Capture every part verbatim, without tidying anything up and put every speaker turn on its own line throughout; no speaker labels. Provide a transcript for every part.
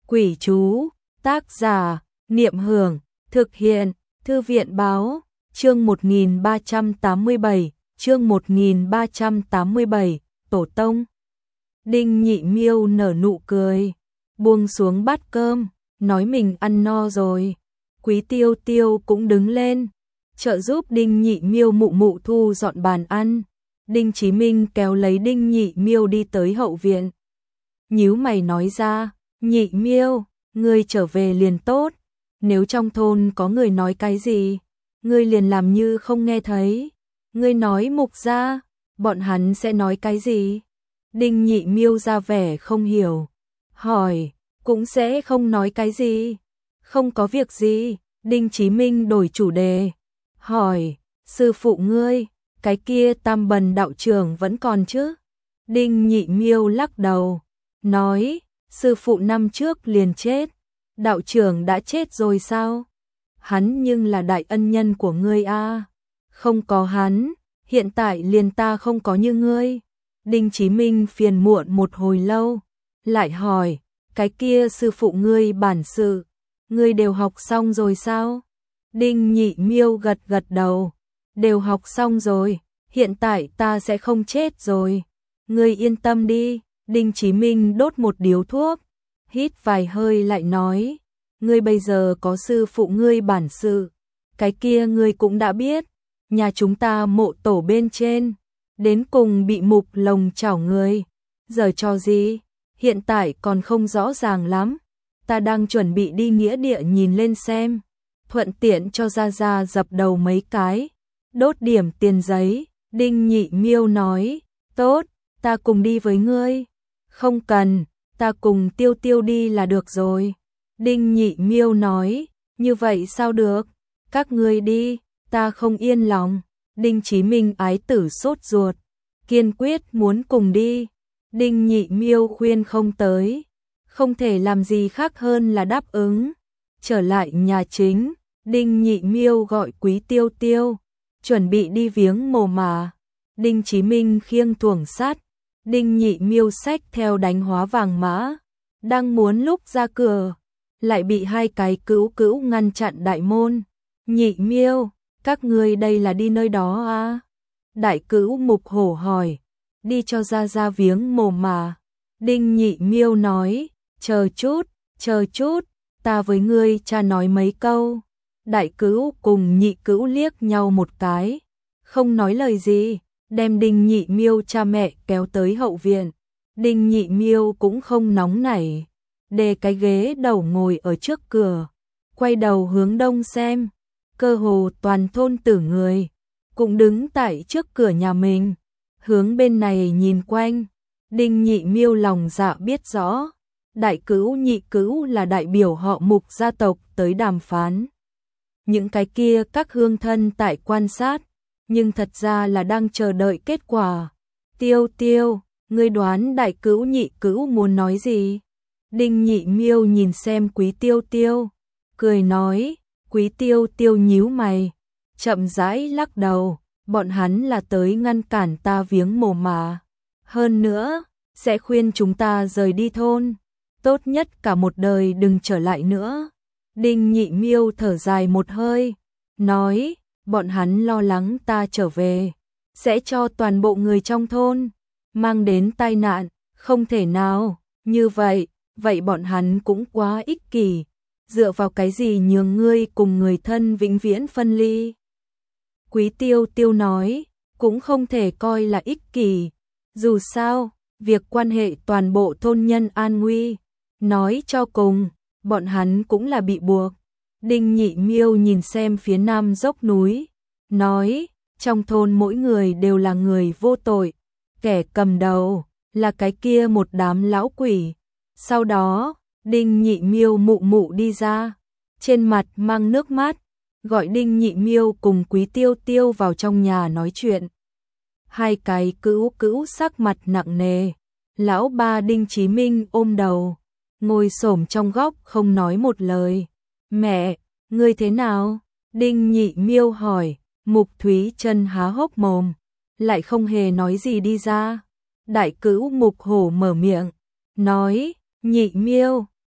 Quỷ chú, tác giả, Niệm Hưởng, thực hiện, Thư viện báo, chương một nghìn ba trăm tám mươi bảy, chương một nghìn ba trăm tám mươi bảy, Tổ Tông. Đinh Nhị Miêu nở nụ cười, buông xuống bát cơm, nói mình ăn no rồi. Quý Tiêu Tiêu cũng đứng lên, trợ giúp Đinh Nhị Miêu mụ mụ thu dọn bàn ăn. Đinh Chí Minh kéo lấy Đinh Nhị Miêu đi tới hậu viện. Nhíu mày nói ra, Nhị Miêu, ngươi trở về liền tốt, nếu trong thôn có người nói cái gì, ngươi liền làm như không nghe thấy. Ngươi nói Mục gia, bọn hắn sẽ nói cái gì? Đinh Nhị Miêu ra vẻ không hiểu, hỏi, cũng sẽ không nói cái gì. Không có việc gì. Đinh Chí Minh đổi chủ đề, hỏi, sư phụ ngươi, cái kia Tam Bần đạo trưởng vẫn còn chứ? Đinh Nhị Miêu lắc đầu, nói, sư phụ năm trước liền chết, đạo trưởng đã chết rồi sao? Hắn nhưng là đại ân nhân của ngươi a. Không có hắn, hiện tại liền ta không có như ngươi. Đinh Chí Minh phiền muộn một hồi lâu, lại hỏi, cái kia sư phụ ngươi bản sự, ngươi đều học xong rồi sao? Đinh Nhị Miêu gật gật đầu, đều học xong rồi, hiện tại ta sẽ không chết rồi. Ngươi yên tâm đi. Đinh Chí Minh đốt một điếu thuốc, hít vài hơi lại nói, ngươi bây giờ có sư phụ ngươi bản sự, cái kia ngươi cũng đã biết, nhà chúng ta mộ tổ bên trên, đến cùng bị Mục lồng chảo người, giờ cho gì, hiện tại còn không rõ ràng lắm, ta đang chuẩn bị đi nghĩa địa nhìn lên xem, thuận tiện cho ra ra dập đầu mấy cái, đốt điểm tiền giấy. Đinh Nhị Miêu nói, tốt, ta cùng đi với ngươi. Không cần, ta cùng Tiêu Tiêu đi là được rồi. Đinh Nhị Miêu nói, như vậy sao được, các ngươi đi, ta không yên lòng. Đinh Chí Minh ái tử sốt ruột, kiên quyết muốn cùng đi. Đinh Nhị Miêu khuyên không tới, không thể làm gì khác hơn là đáp ứng. Trở lại nhà chính, Đinh Nhị Miêu gọi Quý Tiêu Tiêu, chuẩn bị đi viếng mồ mà. Đinh Chí Minh khiêng thuồng sắt, Đinh Nhị Miêu xách theo đánh hóa vàng mã, đang muốn lúc ra cửa, lại bị hai cái cữu cữu ngăn chặn đại môn. Nhị Miêu, các ngươi đây là đi nơi đó à? Đại cữu Mục Hổ hỏi, đi cho ra ra viếng mồ mà. Đinh Nhị Miêu nói, chờ chút, chờ chút, ta với ngươi cha nói mấy câu. Đại cữu cùng nhị cữu liếc nhau một cái, không nói lời gì, đem Đinh Nhị Miêu cha mẹ kéo tới hậu viện. Đinh Nhị Miêu cũng không nóng nảy, đề cái ghế đầu ngồi ở trước cửa, quay đầu hướng đông xem, cơ hồ toàn thôn tử người cũng đứng tại trước cửa nhà mình, hướng bên này nhìn quanh. Đinh Nhị Miêu lòng dạ biết rõ, đại cữu nhị cữu là đại biểu họ Mục gia tộc tới đàm phán. Những cái kia các hương thân tại quan sát, nhưng thật ra là đang chờ đợi kết quả. Tiêu Tiêu, ngươi đoán đại cữu nhị cữu muốn nói gì? Đinh Nhị Miêu nhìn xem Quý Tiêu Tiêu, cười nói. Quý Tiêu Tiêu nhíu mày, chậm rãi lắc đầu, bọn hắn là tới ngăn cản ta viếng mồ mà. Hơn nữa, sẽ khuyên chúng ta rời đi thôn, tốt nhất cả một đời đừng trở lại nữa. Đinh Nhị Miêu thở dài một hơi, nói, bọn hắn lo lắng ta trở về, sẽ cho toàn bộ người trong thôn mang đến tai nạn, không thể nào, như vậy, vậy bọn hắn cũng quá ích kỷ, dựa vào cái gì nhường ngươi cùng người thân vĩnh viễn phân ly. Quý Tiêu Tiêu nói, cũng không thể coi là ích kỷ, dù sao, việc quan hệ toàn bộ thôn nhân an nguy, nói cho cùng, bọn hắn cũng là bị buộc. Đinh Nhị Miêu nhìn xem phía nam dốc núi, nói, trong thôn mỗi người đều là người vô tội, kẻ cầm đầu là cái kia một đám lão quỷ. Sau đó, Đinh Nhị Miêu mụ mụ đi ra, trên mặt mang nước mắt, gọi Đinh Nhị Miêu cùng Quý Tiêu Tiêu vào trong nhà nói chuyện. Hai cái cữu cữu sắc mặt nặng nề, lão ba Đinh Chí Minh ôm đầu, ngồi xổm trong góc không nói một lời. Mẹ, ngươi thế nào? Đinh Nhị Miêu hỏi. Mục Thúy Chân há hốc mồm, lại không hề nói gì đi ra. Đại cữu Mục Hổ mở miệng, nói, Nhị Miêu,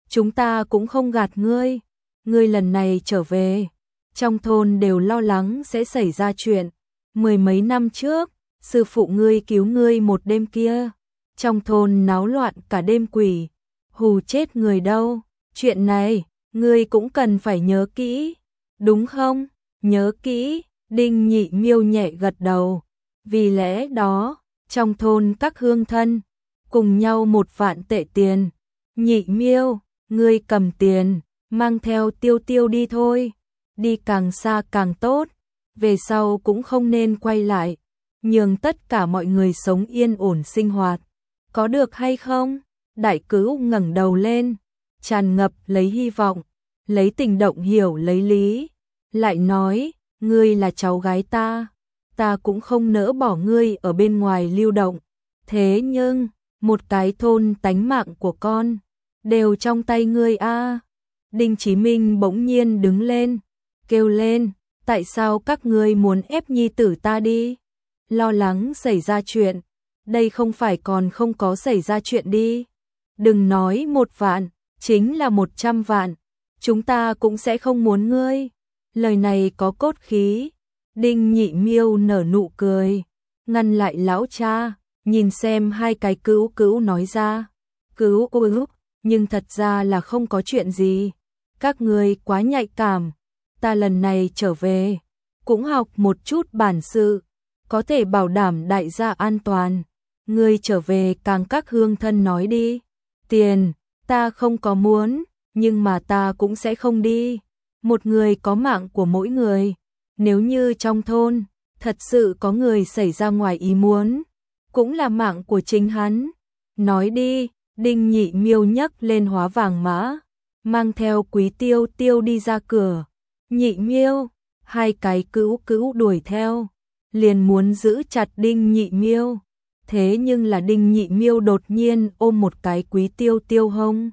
chúng ta cũng không gạt ngươi, ngươi lần này trở về, trong thôn đều lo lắng sẽ xảy ra chuyện, mười mấy năm trước, sư phụ ngươi cứu ngươi một đêm kia, trong thôn náo loạn cả đêm quỷ, hù chết người đâu, chuyện này, ngươi cũng cần phải nhớ kỹ, đúng không? Nhớ kỹ, Đinh Nhị Miêu nhẹ gật đầu, vì lẽ đó, trong thôn các hương thân, cùng nhau một vạn tệ tiền, Nhị Miêu, ngươi cầm tiền, mang theo Tiêu Tiêu đi thôi, đi càng xa càng tốt, về sau cũng không nên quay lại, nhường tất cả mọi người sống yên ổn sinh hoạt, có được hay không? Đại Cữu ngẩng đầu lên, tràn ngập lấy hy vọng, lấy tình động hiểu lấy lý, lại nói, ngươi là cháu gái ta, ta cũng không nỡ bỏ ngươi ở bên ngoài lưu động, thế nhưng, một cái thôn tánh mạng của con, đều trong tay ngươi a. Đinh Chí Minh bỗng nhiên đứng lên, kêu lên, tại sao các ngươi muốn ép nhi tử ta đi? Lo lắng xảy ra chuyện, đây không phải còn không có xảy ra chuyện đi. Đừng nói một vạn, chính là một trăm vạn, chúng ta cũng sẽ không muốn ngươi. Lời này có cốt khí. Đinh Nhị Miêu nở nụ cười, ngăn lại lão cha, nhìn xem hai cái Cữu Cữu nói ra. Cữu Cữu, nhưng thật ra là không có chuyện gì. Các ngươi quá nhạy cảm, ta lần này trở về, cũng học một chút bản sự, có thể bảo đảm đại gia an toàn. Ngươi trở về càng các hương thân nói đi. Tiền, ta không có muốn, nhưng mà ta cũng sẽ không đi. Một người có mạng của mỗi người. Nếu như trong thôn, thật sự có người xảy ra ngoài ý muốn, cũng là mạng của chính hắn. Nói đi, Đinh Nhị Miêu nhấc lên hóa vàng mã, mang theo Quý Tiêu Tiêu đi ra cửa. Nhị Miêu, hai cái Cữu Cữu đuổi theo, liền muốn giữ chặt Đinh Nhị Miêu. Thế nhưng là Đinh Nhị Miêu đột nhiên ôm một cái Quý Tiêu Tiêu hông.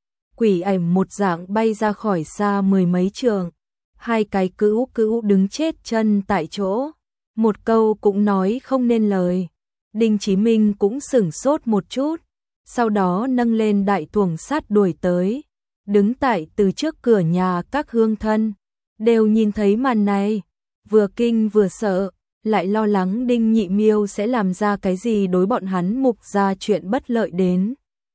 Quỷ ảnh một dạng bay ra khỏi xa mười mấy trường. Hai cái Cữu Cữu đứng chết chân tại chỗ. Một câu cũng nói không nên lời. Đinh Chí Minh cũng sửng sốt một chút. Sau đó nâng lên đại tuồng sắt đuổi tới. Đứng tại từ trước cửa nhà các hương thân. Đều nhìn thấy màn này. Vừa kinh vừa sợ. Lại lo lắng Đinh Nhị Miêu sẽ làm ra cái gì đối bọn hắn Mục ra chuyện bất lợi đến.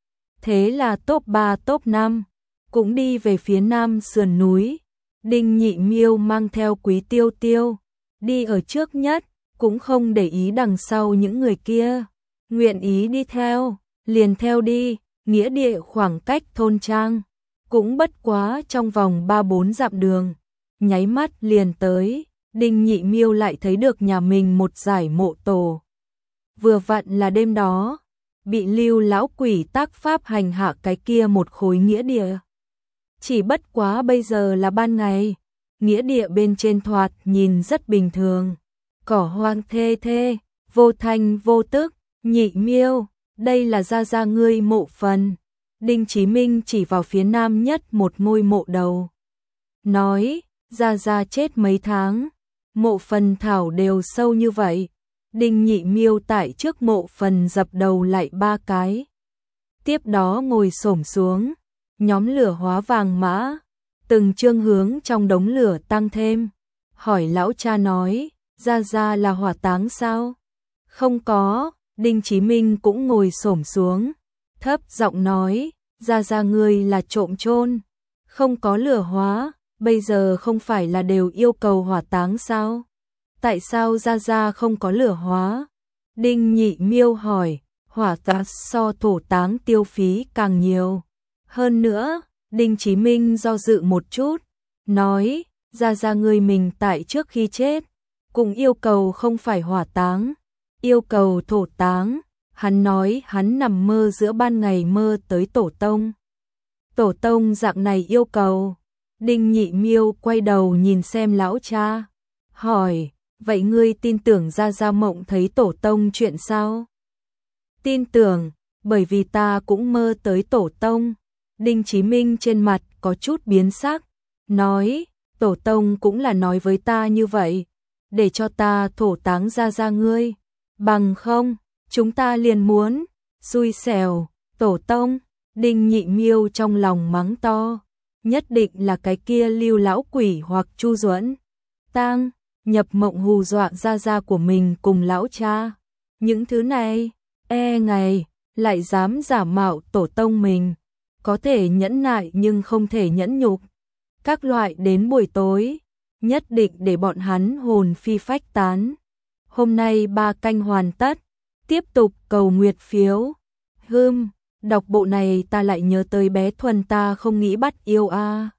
Thế là top ba top năm, cũng đi về phía nam sườn núi. Đinh Nhị Miêu mang theo Quý Tiêu Tiêu, đi ở trước nhất, cũng không để ý đằng sau những người kia. Nguyện ý đi theo, liền theo đi, nghĩa địa khoảng cách thôn trang, cũng bất quá trong vòng ba bốn dặm đường. Nháy mắt liền tới. Đinh Nhị Miêu lại thấy được nhà mình một giải mộ tổ. Vừa vặn là đêm đó, bị Lưu lão quỷ tác pháp hành hạ cái kia một khối nghĩa địa. Chỉ bất quá bây giờ là ban ngày, nghĩa địa bên trên thoạt nhìn rất bình thường. Cỏ hoang thê thê, vô thanh vô tức. Nhị Miêu, đây là gia gia ngươi mộ phần. Đinh Chí Minh chỉ vào phía nam nhất một ngôi mộ đầu. Nói, gia gia chết mấy tháng. Mộ phần thảo đều sâu như vậy. Đinh Nhị Miêu tại trước mộ phần dập đầu lại ba cái. Tiếp đó ngồi xổm xuống, nhóm lửa hóa vàng mã, từng chương hướng trong đống lửa tăng thêm. Hỏi lão cha nói, gia gia là hỏa táng sao? Không có. Đinh Chí Minh cũng ngồi xổm xuống, thấp giọng nói, gia gia ngươi là trộm chôn, không có lửa hóa. Bây giờ không phải là đều yêu cầu hỏa táng sao? Tại sao gia gia không có lửa hóa? Đinh Nhị Miêu hỏi, hỏa táng so thổ táng tiêu phí càng nhiều. Hơn nữa, Đinh Chí Minh do dự một chút, nói, gia gia ngươi mình tại trước khi chết, cũng yêu cầu không phải hỏa táng, yêu cầu thổ táng. Hắn nói hắn nằm mơ giữa ban ngày mơ tới tổ tông. Tổ tông dạng này yêu cầu. Đinh Nhị Miêu quay đầu nhìn xem lão cha, hỏi, vậy ngươi tin tưởng gia gia mộng thấy tổ tông chuyện sao? Tin tưởng, bởi vì ta cũng mơ tới tổ tông. Đinh Chí Minh trên mặt có chút biến sắc, nói, tổ tông cũng là nói với ta như vậy, để cho ta thổ táng gia gia ngươi, bằng không, chúng ta liền muốn, xui xẻo, tổ tông, Đinh Nhị Miêu trong lòng mắng to, nhất định là cái kia Lưu lão quỷ hoặc Chu Duẫn. Tang, nhập mộng hù dọa gia gia của mình cùng lão cha. Những thứ này, e ngày, lại dám giả mạo tổ tông mình. Có thể nhẫn nại nhưng không thể nhẫn nhục. Các loại đến buổi tối, nhất định để bọn hắn hồn phi phách tán. Hôm nay ba canh hoàn tất, tiếp tục cầu nguyệt phiếu. Hưm, đọc bộ này ta lại nhớ tới bé Thuần ta không nghĩ bắt yêu a.